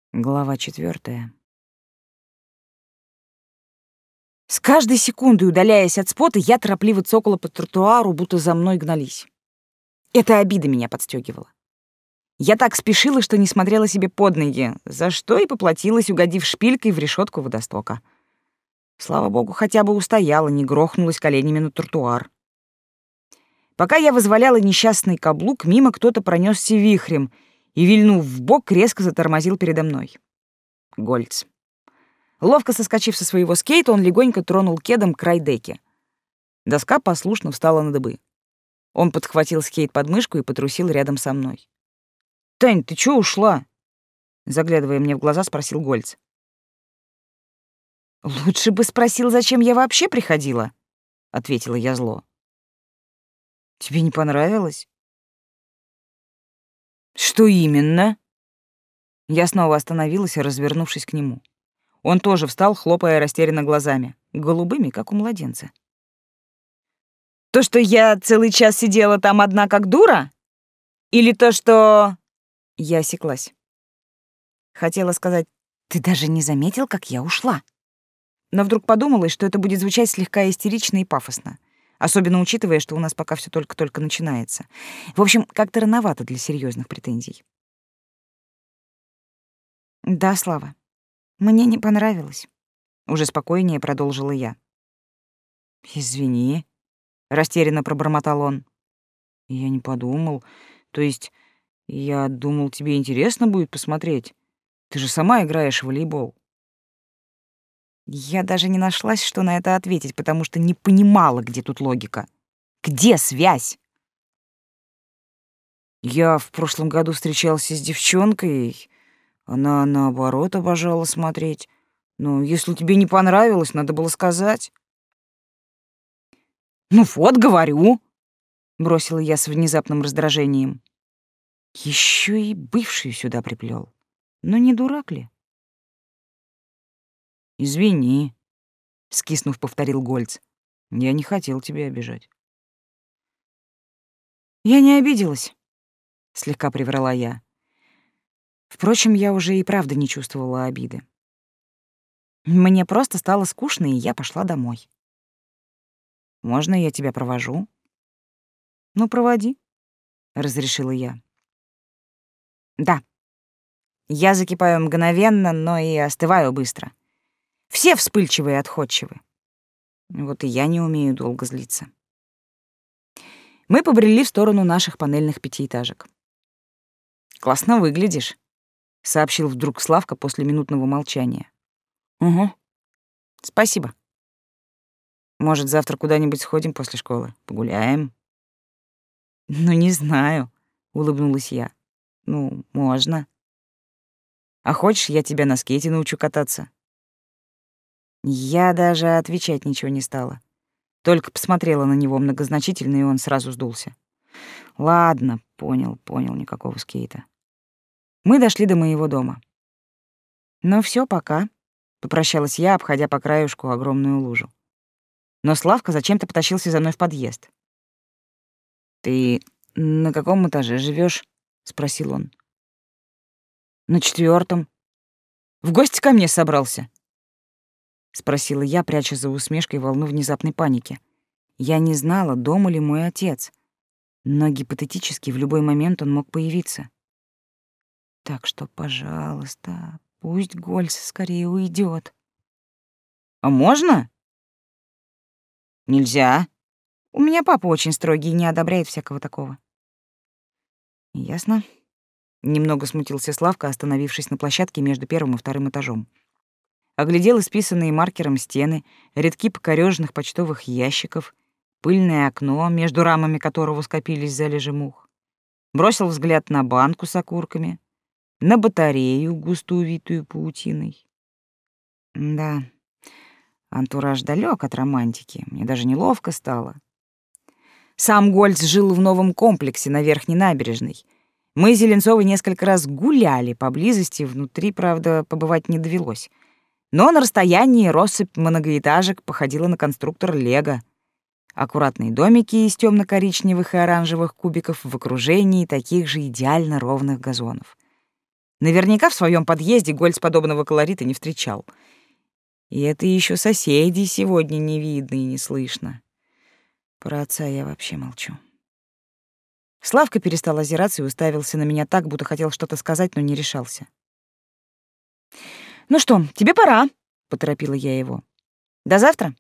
Глава 4. С каждой секундой, удаляясь от спота, я торопливо цокала по тротуару, будто за мной гнались. Эта обида меня подстёгивала. Я так спешила, что не смотрела себе под ноги, за что и поплатилась, угодив шпилькой в решётку водостока. Слава богу, хотя бы устояла, не грохнулась коленями на тротуар. Пока я вызволяла несчастный каблук, мимо кто-то пронёсся вихрем и, вильнув вбок, резко затормозил передо мной. Гольц. Ловко соскочив со своего скейта, он легонько тронул кедом край деки. Доска послушно встала на дыбы. Он подхватил скейт под мышку и потрусил рядом со мной. «Тань, ты чё ушла?» Заглядывая мне в глаза, спросил Гольц. «Лучше бы спросил, зачем я вообще приходила», — ответила я зло. «Тебе не понравилось?» «Что именно?» Я снова остановилась, развернувшись к нему. Он тоже встал, хлопая растерянно глазами, голубыми, как у младенца. «То, что я целый час сидела там одна как дура? Или то, что...» Я осеклась. Хотела сказать: «Ты даже не заметил, как я ушла?» Но вдруг подумалось, что это будет звучать слегка истерично и пафосно, особенно учитывая, что у нас пока все только-только начинается. В общем, как-то рановато для серьезных претензий. «Да, Слава, мне не понравилось», — уже спокойнее продолжила я. «Извини», — растерянно пробормотал он. «Я не подумал. То есть я думал, тебе интересно будет посмотреть. Ты же сама играешь в волейбол». Я даже не нашлась, что на это ответить, потому что не понимала, где тут логика. Где связь? Я в прошлом году встречался с девчонкой, она, наоборот, обожала смотреть. Но если тебе не понравилось, надо было сказать. «Ну вот, говорю», — бросила я с внезапным раздражением. Еще и бывшую сюда приплел. Ну не дурак ли? «Извини», — скиснув, повторил Гольц. «Я не хотел тебя обижать». «Я не обиделась», — слегка приврала я. Впрочем, я уже и правда не чувствовала обиды. Мне просто стало скучно, и я пошла домой. «Можно я тебя провожу?» «Ну, проводи», — разрешила я. «Да, я закипаю мгновенно, но и остываю быстро. Все вспыльчивые и отходчивы. Вот и я не умею долго злиться». Мы побрели в сторону наших панельных пятиэтажек. «Классно выглядишь», — сообщил вдруг Славка после минутного молчания. «Угу. Спасибо. Может, завтра куда-нибудь сходим после школы? Погуляем?» «Ну, не знаю», — улыбнулась я. «Ну, можно. А хочешь, я тебя на скейте научу кататься?» Я даже отвечать ничего не стала. Только посмотрела на него многозначительно, и он сразу сдулся. «Ладно, понял, никакого скейта». Мы дошли до моего дома. «Ну всё, пока», — попрощалась я, обходя по краюшку огромную лужу. Но Славка зачем-то потащился за мной в подъезд. «Ты на каком этаже живёшь?» — спросил он. «На 4-м. В гости ко мне собрался?» — спросила я, пряча за усмешкой волну внезапной паники. Я не знала, дома ли мой отец, но гипотетически в любой момент он мог появиться. Так что, пожалуйста, пусть Гольц скорее уйдет. «А можно?» «Нельзя. У меня папа очень строгий и не одобряет всякого такого». «Ясно». Немного смутился Славка, остановившись на площадке между 1-м и 2-м этажом. Оглядел исписанные маркером стены, рядки покорёженных почтовых ящиков, пыльное окно, между рамами которого скопились залежи мух. Бросил взгляд на банку с окурками, на батарею, густо увитую паутиной. Да, антураж далёк от романтики, мне даже неловко стало. Сам Гольц жил в новом комплексе на Верхней набережной. Мы с Зеленцовой несколько раз гуляли поблизости, внутри, правда, побывать не довелось. Но на расстоянии россыпь многоэтажек походила на конструктор Лего. Аккуратные домики из тёмно-коричневых и оранжевых кубиков в окружении таких же идеально ровных газонов. Наверняка в своем подъезде Гольц подобного колорита не встречал. И это еще соседей сегодня не видно и не слышно. Про отца я вообще молчу. Славка перестал озираться и уставился на меня так, будто хотел что-то сказать, но не решался. «Ну что, тебе пора», — поторопила я его. «До завтра?»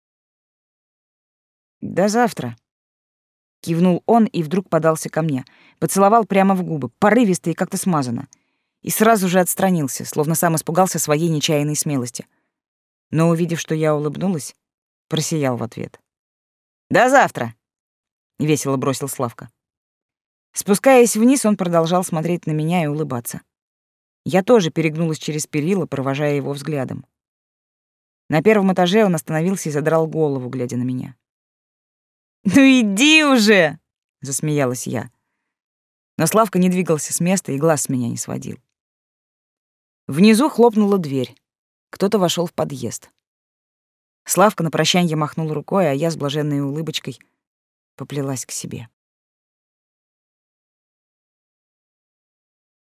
«До завтра», — кивнул он и вдруг подался ко мне, поцеловал прямо в губы, порывисто и как-то смазанно, и сразу же отстранился, словно сам испугался своей нечаянной смелости. Но, увидев, что я улыбнулась, просиял в ответ. «До завтра!» — весело бросил Славка. Спускаясь вниз, он продолжал смотреть на меня и улыбаться. Я тоже перегнулась через перила, провожая его взглядом. На первом этаже он остановился и задрал голову, глядя на меня. «Ну иди уже!» — засмеялась я. Но Славка не двигался с места и глаз с меня не сводил. Внизу хлопнула дверь. Кто-то вошел в подъезд. Славка на прощанье махнул рукой, а я с блаженной улыбочкой поплелась к себе.